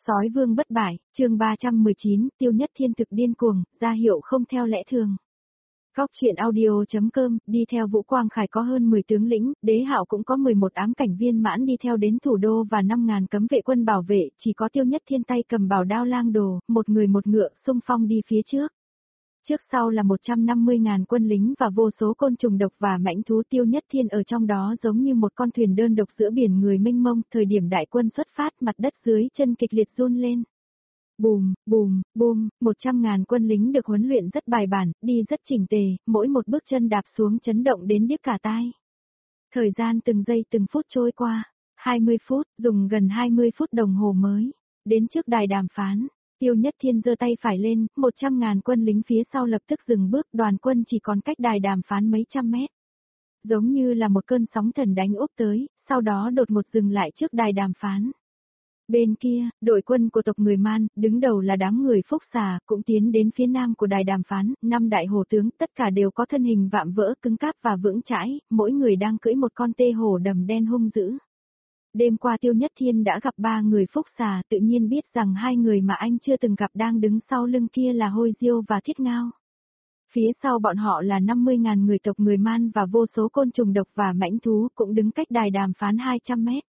Sói vương bất bại, chương 319, Tiêu Nhất Thiên thực điên cuồng, ra hiệu không theo lẽ thường. Góc truyện audio.com, đi theo Vũ Quang Khải có hơn 10 tướng lĩnh, Đế Hạo cũng có 11 ám cảnh viên mãn đi theo đến thủ đô và 5.000 cấm vệ quân bảo vệ, chỉ có Tiêu Nhất Thiên tay cầm bảo đao lang đồ, một người một ngựa, xung phong đi phía trước. Trước sau là 150.000 quân lính và vô số côn trùng độc và mãnh thú. Tiêu Nhất Thiên ở trong đó giống như một con thuyền đơn độc giữa biển người mênh mông. Thời điểm đại quân xuất phát, mặt đất dưới chân kịch liệt run lên. Bùm, bùm, bùm, 100.000 quân lính được huấn luyện rất bài bản, đi rất chỉnh tề, mỗi một bước chân đạp xuống chấn động đến điếc cả tai. Thời gian từng giây từng phút trôi qua, 20 phút, dùng gần 20 phút đồng hồ mới, đến trước đài đàm phán. Tiêu Nhất Thiên giơ tay phải lên, 100.000 quân lính phía sau lập tức dừng bước, đoàn quân chỉ còn cách đài đàm phán mấy trăm mét. Giống như là một cơn sóng thần đánh úp tới, sau đó đột ngột dừng lại trước đài đàm phán. Bên kia, đội quân của tộc người Man, đứng đầu là đám người Phúc Xà, cũng tiến đến phía nam của đài đàm phán, 5 đại hổ tướng, tất cả đều có thân hình vạm vỡ, cứng cáp và vững chãi, mỗi người đang cưỡi một con tê hổ đầm đen hung dữ. Đêm qua Tiêu Nhất Thiên đã gặp 3 người Phúc Xà, tự nhiên biết rằng 2 người mà anh chưa từng gặp đang đứng sau lưng kia là Hôi Diêu và Thiết Ngao. Phía sau bọn họ là 50.000 người tộc người Man và vô số côn trùng độc và mãnh thú cũng đứng cách đài đàm phán 200 mét.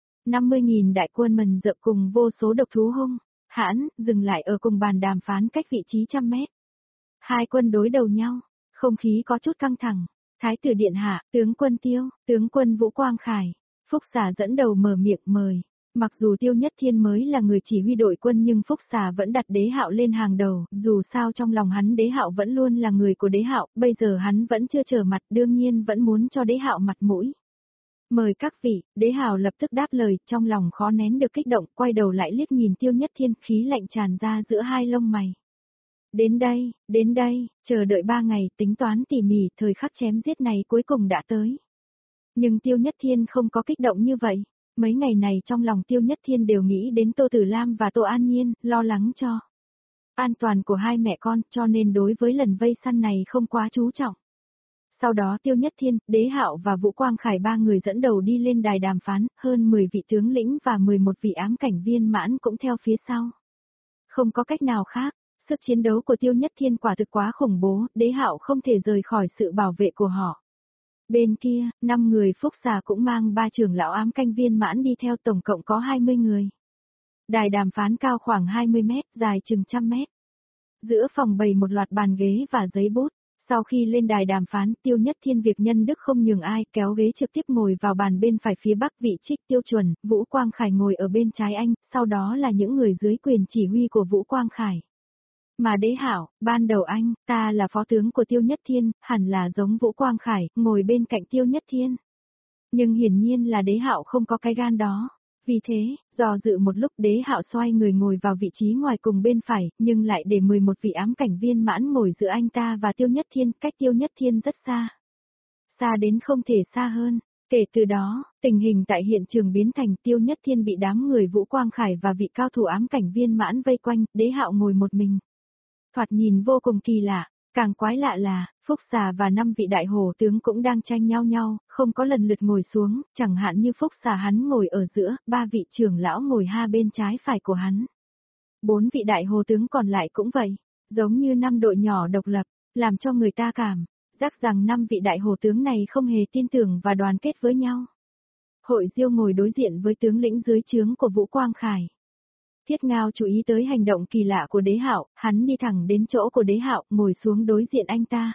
50.000 đại quân mần rợ cùng vô số độc thú hung hãn, dừng lại ở cùng bàn đàm phán cách vị trí 100 mét. Hai quân đối đầu nhau, không khí có chút căng thẳng. Thái tử điện hạ, tướng quân Tiêu, tướng quân Vũ Quang Khải. Phúc Xà dẫn đầu mở miệng mời. Mặc dù Tiêu Nhất Thiên mới là người chỉ huy đội quân nhưng Phúc Xà vẫn đặt Đế Hạo lên hàng đầu, dù sao trong lòng hắn Đế Hạo vẫn luôn là người của Đế Hạo, bây giờ hắn vẫn chưa trở mặt, đương nhiên vẫn muốn cho Đế Hạo mặt mũi. Mời các vị, Đế Hạo lập tức đáp lời, trong lòng khó nén được kích động, quay đầu lại liếc nhìn Tiêu Nhất Thiên, khí lạnh tràn ra giữa hai lông mày. Đến đây, chờ đợi 3 ngày, tính toán tỉ mỉ, thời khắc chém giết này cuối cùng đã tới. Nhưng Tiêu Nhất Thiên không có kích động như vậy. Mấy ngày này trong lòng Tiêu Nhất Thiên đều nghĩ đến Tô Tử Lam và Tô An Nhiên, lo lắng cho an toàn của hai mẹ con, cho nên đối với lần vây săn này không quá chú trọng. Sau đó Tiêu Nhất Thiên, Đế Hạo và Vũ Quang Khải 3 người dẫn đầu đi lên đài đàm phán, hơn 10 vị tướng lĩnh và 11 vị ám cảnh viên mãn cũng theo phía sau. Không có cách nào khác, sức chiến đấu của Tiêu Nhất Thiên quả thực quá khủng bố, Đế Hạo không thể rời khỏi sự bảo vệ của họ. Bên kia, 5 người Phúc Xà cũng mang 3 trưởng lão ám canh viên mãn đi theo, tổng cộng có 20 người. Đài đàm phán cao khoảng 20 mét, dài chừng 100 mét. Giữa phòng bày một loạt bàn ghế và giấy bút. Sau khi lên đài đàm phán, Tiêu Nhất Thiên việc nhân đức không nhường ai, kéo ghế trực tiếp ngồi vào bàn bên phải phía bắc vị Trích Tiêu Chuẩn, Vũ Quang Khải ngồi ở bên trái anh, sau đó là những người dưới quyền chỉ huy của Vũ Quang Khải. Mà Đế Hạo, ban đầu anh, ta là phó tướng của Tiêu Nhất Thiên, hẳn là giống Vũ Quang Khải, ngồi bên cạnh Tiêu Nhất Thiên. Nhưng hiển nhiên là Đế Hạo không có cái gan đó. Vì thế, dò dự một lúc Đế Hạo xoay người ngồi vào vị trí ngoài cùng bên phải, nhưng lại để 11 vị ám cảnh viên mãn ngồi giữa anh ta và Tiêu Nhất Thiên, cách Tiêu Nhất Thiên rất xa. Xa đến không thể xa hơn. Kể từ đó, tình hình tại hiện trường biến thành Tiêu Nhất Thiên bị đám người Vũ Quang Khải và vị cao thủ ám cảnh viên mãn vây quanh, Đế Hạo ngồi một mình. Thoạt nhìn vô cùng kỳ lạ, càng quái lạ là, Phúc Xà và 5 vị đại hổ tướng cũng đang tranh nhau, không có lần lượt ngồi xuống, chẳng hạn như Phúc Xà hắn ngồi ở giữa, 3 vị trưởng lão ngồi hai bên trái phải của hắn. 4 vị đại hổ tướng còn lại cũng vậy, giống như 5 đội nhỏ độc lập, làm cho người ta cảm giác rằng 5 vị đại hổ tướng này không hề tin tưởng và đoàn kết với nhau. Hội Diêu ngồi đối diện với tướng lĩnh dưới trướng của Vũ Quang Khải. Thiết Ngao chú ý tới hành động kỳ lạ của Đế Hạo, hắn đi thẳng đến chỗ của Đế Hạo, ngồi xuống đối diện anh ta.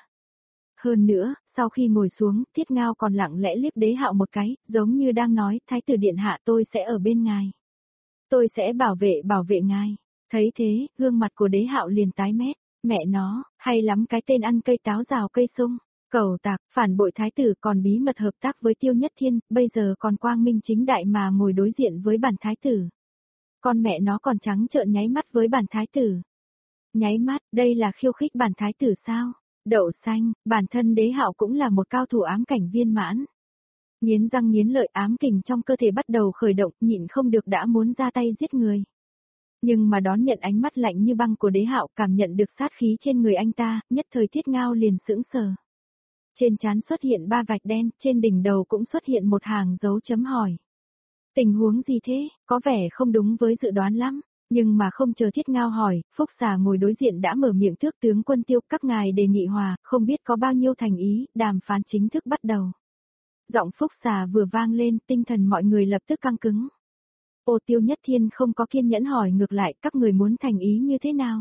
Hơn nữa, sau khi ngồi xuống, Thiết Ngao còn lặng lẽ liếc Đế Hạo một cái, giống như đang nói, Thái tử điện hạ tôi sẽ ở bên ngài. Tôi sẽ bảo vệ ngài. Thấy thế, gương mặt của Đế Hạo liền tái mét, mẹ nó, hay lắm cái tên ăn cây táo rào cây sung, cẩu tạc, phản bội thái tử còn bí mật hợp tác với Tiêu Nhất Thiên, bây giờ còn quang minh chính đại mà ngồi đối diện với bản thái tử. Con mẹ nó còn trắng trợn nháy mắt với bản thái tử. Nháy mắt, đây là khiêu khích bản thái tử sao? Đậu xanh, bản thân Đế Hạo cũng là một cao thủ ám cảnh viên mãn. Nghiến răng nghiến lợi, ám kình trong cơ thể bắt đầu khởi động, nhịn không được đã muốn ra tay giết người. Nhưng mà đón nhận ánh mắt lạnh như băng của Đế Hạo, cảm nhận được sát khí trên người anh ta, nhất thời Thiết Ngao liền sững sờ. Trên trán xuất hiện 3 vạch đen, trên đỉnh đầu cũng xuất hiện một hàng dấu chấm hỏi. Tình huống gì thế, có vẻ không đúng với dự đoán lắm. Nhưng mà không chờ Thiết Ngao hỏi, Phúc Xà ngồi đối diện đã mở miệng trước tướng quân Tiêu, các ngài đề nghị hòa, không biết có bao nhiêu thành ý, đàm phán chính thức bắt đầu. Giọng Phúc Xà vừa vang lên, tinh thần mọi người lập tức căng cứng. Ô Tiêu Nhất Thiên không có kiên nhẫn hỏi ngược lại, các người muốn thành ý như thế nào?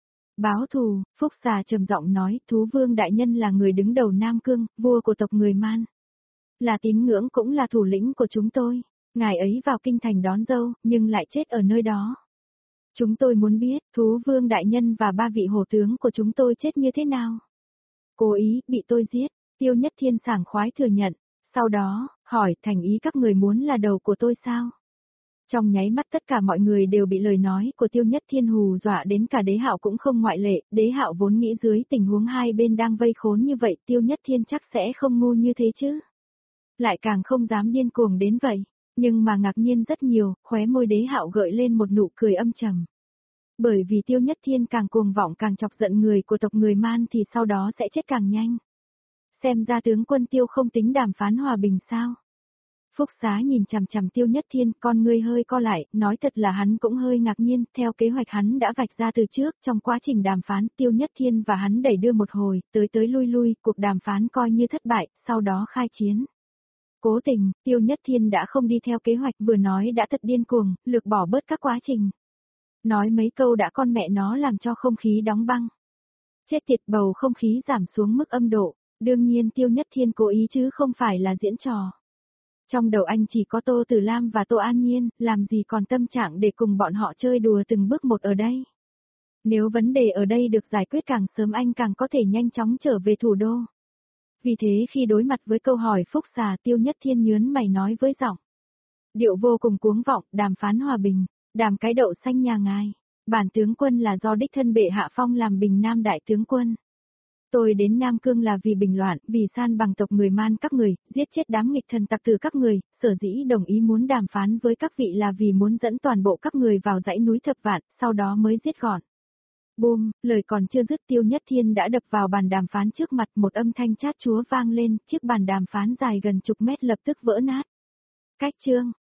Báo thù, Phúc Xà trầm giọng nói, Thú Vương đại nhân là người đứng đầu Nam Cương, vua của tộc người Man. Là tín ngưỡng cũng là thủ lĩnh của chúng tôi. Ngài ấy vào kinh thành đón dâu, nhưng lại chết ở nơi đó. Chúng tôi muốn biết, Thú Vương đại nhân và 3 vị hổ tướng của chúng tôi chết như thế nào? Cố ý, bị tôi giết, Tiêu Nhất Thiên sảng khoái thừa nhận. Sau đó, hỏi, thành ý các người muốn là đầu của tôi sao? Trong nháy mắt tất cả mọi người đều bị lời nói của Tiêu Nhất Thiên hù dọa đến cả Đế Hạo cũng không ngoại lệ, Đế Hạo vốn nghĩ dưới tình huống hai bên đang vây khốn như vậy Tiêu Nhất Thiên chắc sẽ không ngu như thế chứ. Lại càng không dám điên cuồng đến vậy, nhưng mà ngạc nhiên rất nhiều, khóe môi Đế Hạo gợi lên một nụ cười âm trầm. Bởi vì Tiêu Nhất Thiên càng cuồng vọng càng chọc giận người của tộc người Man thì sau đó sẽ chết càng nhanh. Xem ra tướng quân Tiêu không tính đàm phán hòa bình sao? Phúc Xá nhìn chằm chằm Tiêu Nhất Thiên, con ngươi hơi co lại, nói thật là hắn cũng hơi ngạc nhiên, theo kế hoạch hắn đã vạch ra từ trước, trong quá trình đàm phán, Tiêu Nhất Thiên và hắn đẩy đưa một hồi, tới lui lui, cuộc đàm phán coi như thất bại, sau đó khai chiến. Cố tình, Tiêu Nhất Thiên đã không đi theo kế hoạch, vừa nói đã thật điên cuồng, lược bỏ bớt các quá trình. Nói mấy câu đã con mẹ nó làm cho không khí đóng băng. Chết tiệt, bầu không khí giảm xuống mức âm độ, đương nhiên Tiêu Nhất Thiên cố ý chứ không phải là diễn trò. Trong đầu anh chỉ có Tô Tử Lam và Tô An Nhiên, làm gì còn tâm trạng để cùng bọn họ chơi đùa từng bước một ở đây. Nếu vấn đề ở đây được giải quyết càng sớm anh càng có thể nhanh chóng trở về thủ đô. Vì thế khi đối mặt với câu hỏi Phúc Xà, Tiêu Nhất Thiên nhớn mày nói với giọng điệu vô cùng cuống vọng, đàm phán hòa bình, đàm cái đậu xanh nhà ngài. Bản tướng quân là do đích thân bệ hạ phong làm Bình Nam đại tướng quân. Tôi đến Nam Cương là vì bình loạn, vì san bằng tộc người Man các người, giết chết đám nghịch thần tặc tử các người, sở dĩ đồng ý muốn đàm phán với các vị là vì muốn dẫn toàn bộ các người vào dãy núi Thập Vạn, sau đó mới giết gọn. Bùm, lời còn chưa dứt Tiêu Nhất Thiên đã đập vào bàn đàm phán trước mặt, một âm thanh chát chúa vang lên, chiếc bàn đàm phán dài gần chục mét lập tức vỡ nát. Cách chương